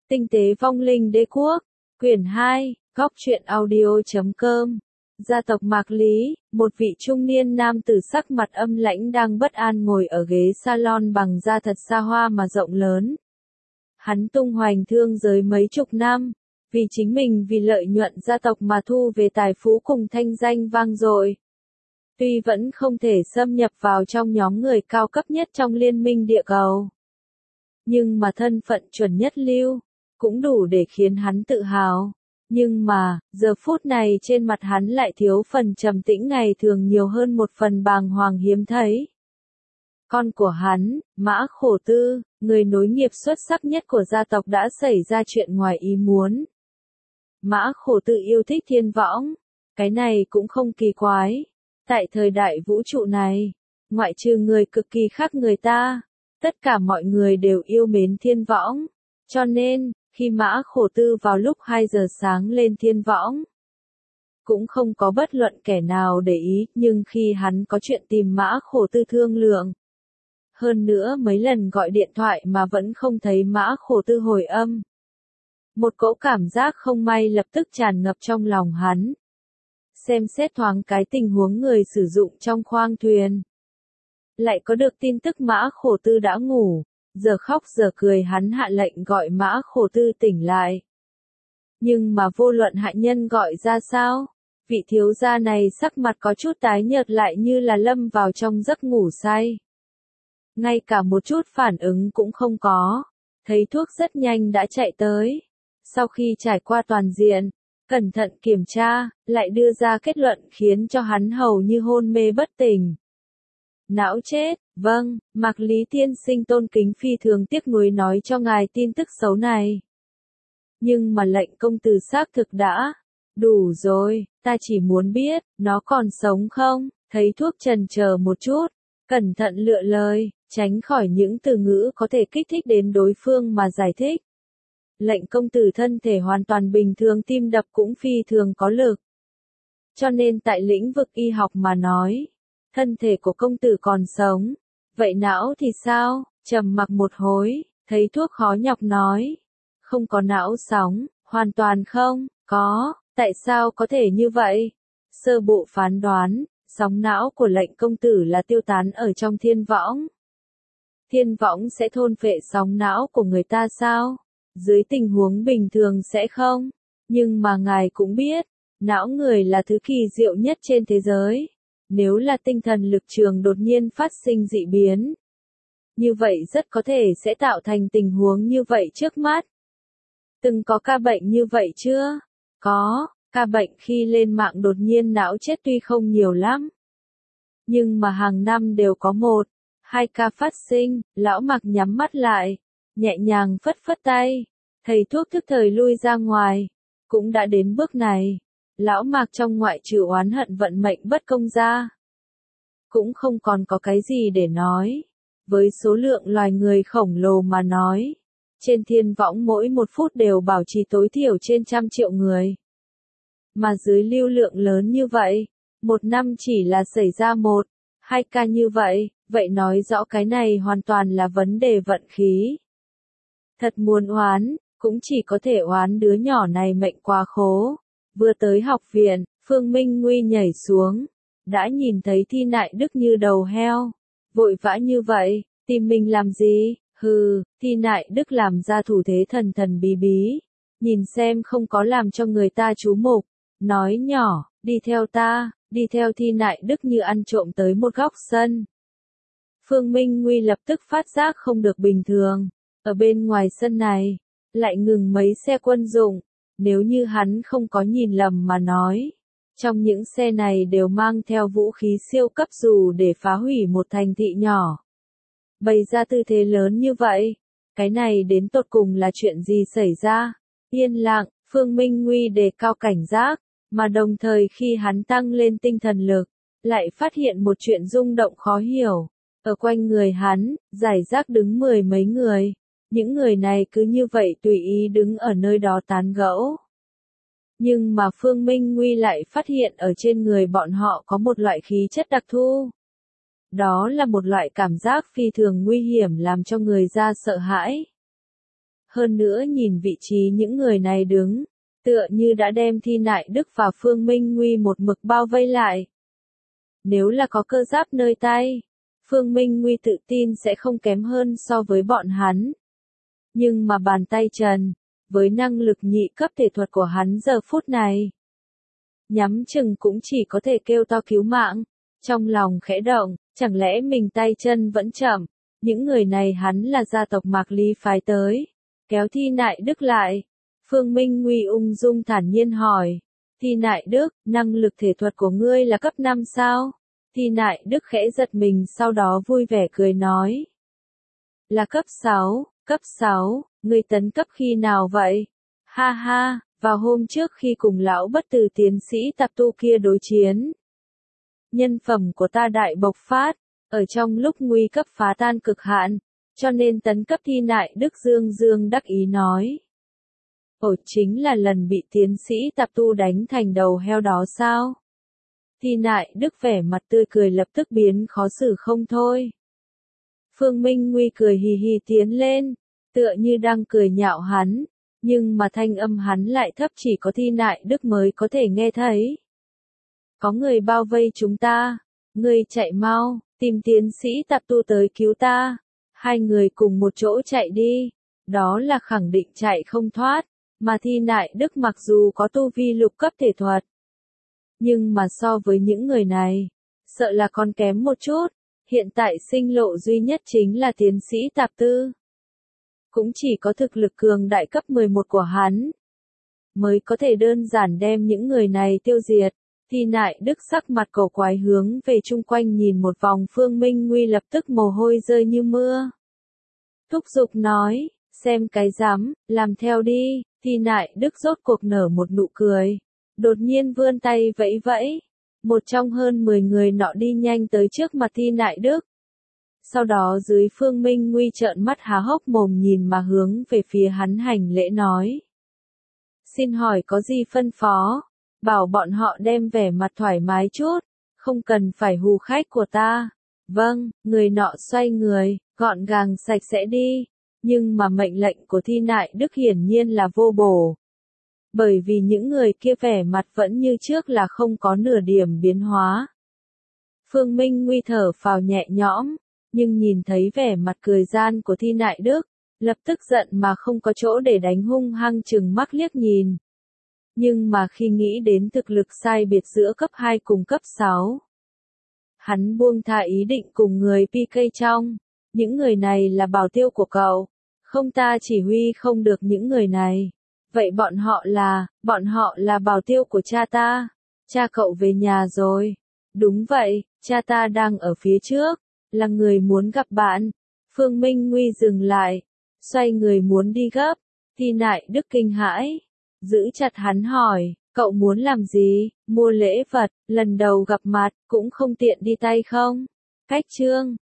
Tinh tế vong linh đế quốc, quyển 2, góc truyện audio.com. Gia tộc Mạc Lý, một vị trung niên nam tử sắc mặt âm lãnh đang bất an ngồi ở ghế salon bằng da thật xa hoa mà rộng lớn. Hắn tung hoành thương giới mấy chục năm, vì chính mình vì lợi nhuận gia tộc mà thu về tài phú cùng thanh danh vang dội. Tuy vẫn không thể xâm nhập vào trong nhóm người cao cấp nhất trong liên minh địa cầu, nhưng mà thân phận chuẩn nhất lưu, cũng đủ để khiến hắn tự hào. Nhưng mà, giờ phút này trên mặt hắn lại thiếu phần trầm tĩnh ngày thường nhiều hơn một phần bàng hoàng hiếm thấy. Con của hắn, Mã Khổ Tư, người nối nghiệp xuất sắc nhất của gia tộc đã xảy ra chuyện ngoài ý muốn. Mã Khổ Tư yêu thích thiên võng, cái này cũng không kỳ quái. Tại thời đại vũ trụ này, ngoại trừ người cực kỳ khác người ta, tất cả mọi người đều yêu mến thiên võng. Cho nên, khi Mã Khổ Tư vào lúc 2 giờ sáng lên thiên võng, cũng không có bất luận kẻ nào để ý, nhưng khi hắn có chuyện tìm Mã Khổ Tư thương lượng, hơn nữa mấy lần gọi điện thoại mà vẫn không thấy Mã Khổ Tư hồi âm, một cỗ cảm giác không may lập tức tràn ngập trong lòng hắn. Xem xét thoáng cái tình huống người sử dụng trong khoang thuyền, lại có được tin tức Mã Khổ Tư đã ngủ. Giờ khóc giờ cười hắn hạ lệnh gọi Mã Khổ Tư tỉnh lại. Nhưng mà vô luận hạ nhân gọi ra sao, vị thiếu gia này sắc mặt có chút tái nhợt lại như là lâm vào trong giấc ngủ say. Ngay cả một chút phản ứng cũng không có, thấy thuốc rất nhanh đã chạy tới. Sau khi trải qua toàn diện, cẩn thận kiểm tra, lại đưa ra kết luận khiến cho hắn hầu như hôn mê bất tỉnh. Não chết, vâng, Mạc Lý tiên sinh tôn kính phi thường tiếc nuối nói cho ngài tin tức xấu này. Nhưng mà lệnh công tử xác thực đã. Đủ rồi, ta chỉ muốn biết, nó còn sống không? Thấy thuốc chần chờ một chút, cẩn thận lựa lời, tránh khỏi những từ ngữ có thể kích thích đến đối phương mà giải thích. Lệnh công tử thân thể hoàn toàn bình thường, tim đập cũng phi thường có lực. Cho nên tại lĩnh vực y học mà nói, thân thể của công tử còn sống. Vậy não thì sao? Trầm mặc một hồi, thấy thuốc khó nhọc nói. Không có não sóng, hoàn toàn không, có, tại sao có thể như vậy? Sơ bộ phán đoán, sóng não của lệnh công tử là tiêu tán ở trong thiên võng. Thiên võng sẽ thôn phệ sóng não của người ta sao? Dưới tình huống bình thường sẽ không, nhưng mà ngài cũng biết, não người là thứ kỳ diệu nhất trên thế giới. Nếu là tinh thần lực trường đột nhiên phát sinh dị biến, như vậy rất có thể sẽ tạo thành tình huống như vậy trước mắt. Từng có ca bệnh như vậy chưa? Có, ca bệnh khi lên mạng đột nhiên não chết tuy không nhiều lắm, nhưng mà hàng năm đều có 1-2 ca phát sinh. Lão Mạc nhắm mắt lại, nhẹ nhàng phất phất tay, thầy thuốc thức thời lui ra ngoài. Cũng đã đến bước này, Lão Mạc trong ngoại trừ oán hận vận mệnh bất công ra, cũng không còn có cái gì để nói. Với số lượng loài người khổng lồ mà nói, trên thiên võng mỗi 1 phút đều bảo trì tối thiểu trên 100 triệu người. Mà dưới lưu lượng lớn như vậy, 1 năm chỉ là xảy ra 1-2 ca như vậy, vậy nói rõ cái này hoàn toàn là vấn đề vận khí. Thật muốn oán, cũng chỉ có thể oán đứa nhỏ này mệnh quá khố. Vừa tới học viện, Phương Minh Nguy nhảy xuống, đã nhìn thấy Thi Nại Đức như đầu heo. Vội vã như vậy, tìm mình làm gì? Hừ, Thi Nại Đức làm ra thủ thế thần thần bí bí, nhìn xem không có làm cho người ta chú mục, nói nhỏ, đi theo ta, đi theo Thi Nại Đức như ăn trộm tới một góc sân. Phương Minh Nguy lập tức phát giác không được bình thường, ở bên ngoài sân này, lại ngừng mấy xe quân dụng. Nếu như hắn không có nhìn lầm mà nói, trong những xe này đều mang theo vũ khí siêu cấp dù để phá hủy một thành thị nhỏ. Bày ra tư thế lớn như vậy, cái này đến tột cùng là chuyện gì xảy ra? Yên lặng, Phương Minh Nguy đề cao cảnh giác, mà đồng thời khi hắn tăng lên tinh thần lực, lại phát hiện một chuyện rung động khó hiểu. Ở quanh người hắn, rải rác đứng 10 mấy người. Những người này cứ như vậy tùy ý đứng ở nơi đó tán gẫu. Nhưng mà Phương Minh Nguy lại phát hiện ở trên người bọn họ có một loại khí chất đặc thù. Đó là một loại cảm giác phi thường nguy hiểm làm cho người ta sợ hãi. Hơn nữa nhìn vị trí những người này đứng, tựa như đã đem Thi Nại Đức và Phương Minh Nguy một mực bao vây lại. Nếu là có cơ giáp nơi tay, Phương Minh Nguy tự tin sẽ không kém hơn so với bọn hắn. Nhưng mà bàn tay trần, với năng lực nhị cấp thể thuật của hắn giờ phút này, nhắm chừng cũng chỉ có thể kêu to cứu mạng. Trong lòng khẽ động, chẳng lẽ mình tay chân vẫn chậm, những người này hắn là gia tộc Mạc Lý phái tới, kéo Thi Nại Đức lại. Phương Minh Nguy ung dung thản nhiên hỏi, Thi Nại Đức, năng lực thể thuật của ngươi là cấp 5 sao? Thi Nại Đức khẽ giật mình sau đó vui vẻ cười nói, là cấp 6, cấp 6, ngươi tấn cấp khi nào vậy? Ha ha, vào hôm trước khi cùng lão bất tử tiến sĩ Tạp Tu kia đối chiến. Nhân phẩm của ta đại bộc phát, ở trong lúc nguy cấp phá tan cực hạn, cho nên tấn cấp. Thi Nại Đức dương dương đắc ý nói. Ồ, chính là lần bị tiến sĩ Tạp Tu đánh thành đầu heo đó sao? Thi Nại Đức vẻ mặt tươi cười lập tức biến khó xử không thôi. Phương Minh Nguy cười hì hì tiến lên, tựa như đang cười nhạo hắn, nhưng mà thanh âm hắn lại thấp chỉ có Thi Nại Đức mới có thể nghe thấy. Có người bao vây chúng ta, ngươi chạy mau, tìm tiến sĩ Tạp Tu tới cứu ta, hai người cùng một chỗ chạy đi, đó là khẳng định chạy không thoát, mà Thi Nại Đức mặc dù có tu vi lục cấp thể thuật, nhưng mà so với những người này, sợ là còn kém một chút, hiện tại sinh lộ duy nhất chính là tiến sĩ Tạp Tư. Cũng chỉ có thực lực cường đại cấp 11 của hắn, mới có thể đơn giản đem những người này tiêu diệt. Thi Nại Đức sắc mặt cổ quái hướng về chung quanh nhìn một vòng. Phương Minh Nguy lập tức mồ hôi rơi như mưa. Thúc giục nói, xem cái rắm, làm theo đi. Thi Nại Đức rốt cuộc nở một nụ cười, đột nhiên vươn tay vẫy vẫy. Một trong hơn 10 người nọ đi nhanh tới trước mặt Thi Nại Đức. Sau đó dưới Phương Minh Nguy trợn mắt há hốc mồm nhìn mà hướng về phía hắn hành lễ nói. Xin hỏi có gì phân phó? Bảo bọn họ đem vẻ mặt thoải mái chút, không cần phải hù khách của ta. Vâng, người nọ xoay người, gọn gàng sạch sẽ đi. Nhưng mà mệnh lệnh của Thi Nại Đức hiển nhiên là vô bổ. Bởi vì những người kia vẻ mặt vẫn như trước là không có nửa điểm biến hóa. Phương Minh Nguy thở phào nhẹ nhõm, nhưng nhìn thấy vẻ mặt cười gian của Thi Nại Đức, lập tức giận mà không có chỗ để đánh, hung hăng chừng mắt liếc nhìn. Nhưng mà khi nghĩ đến thực lực sai biệt giữa cấp 2 cùng cấp 6, hắn buông tha ý định cùng người PK trong. Những người này là bảo tiêu của cậu, không ta chỉ huy không được những người này. Vậy bọn họ là bảo tiêu của cha ta. Cha cậu về nhà rồi. Đúng vậy, cha ta đang ở phía trước, là người muốn gặp bạn. Phương Minh Nguy dừng lại, xoay người muốn đi gấp. Thi Nại Đức kinh hãi, giữ chặt hắn hỏi, cậu muốn làm gì? Mua lễ vật, lần đầu gặp mặt, cũng không tiện đi tay không? Cách chương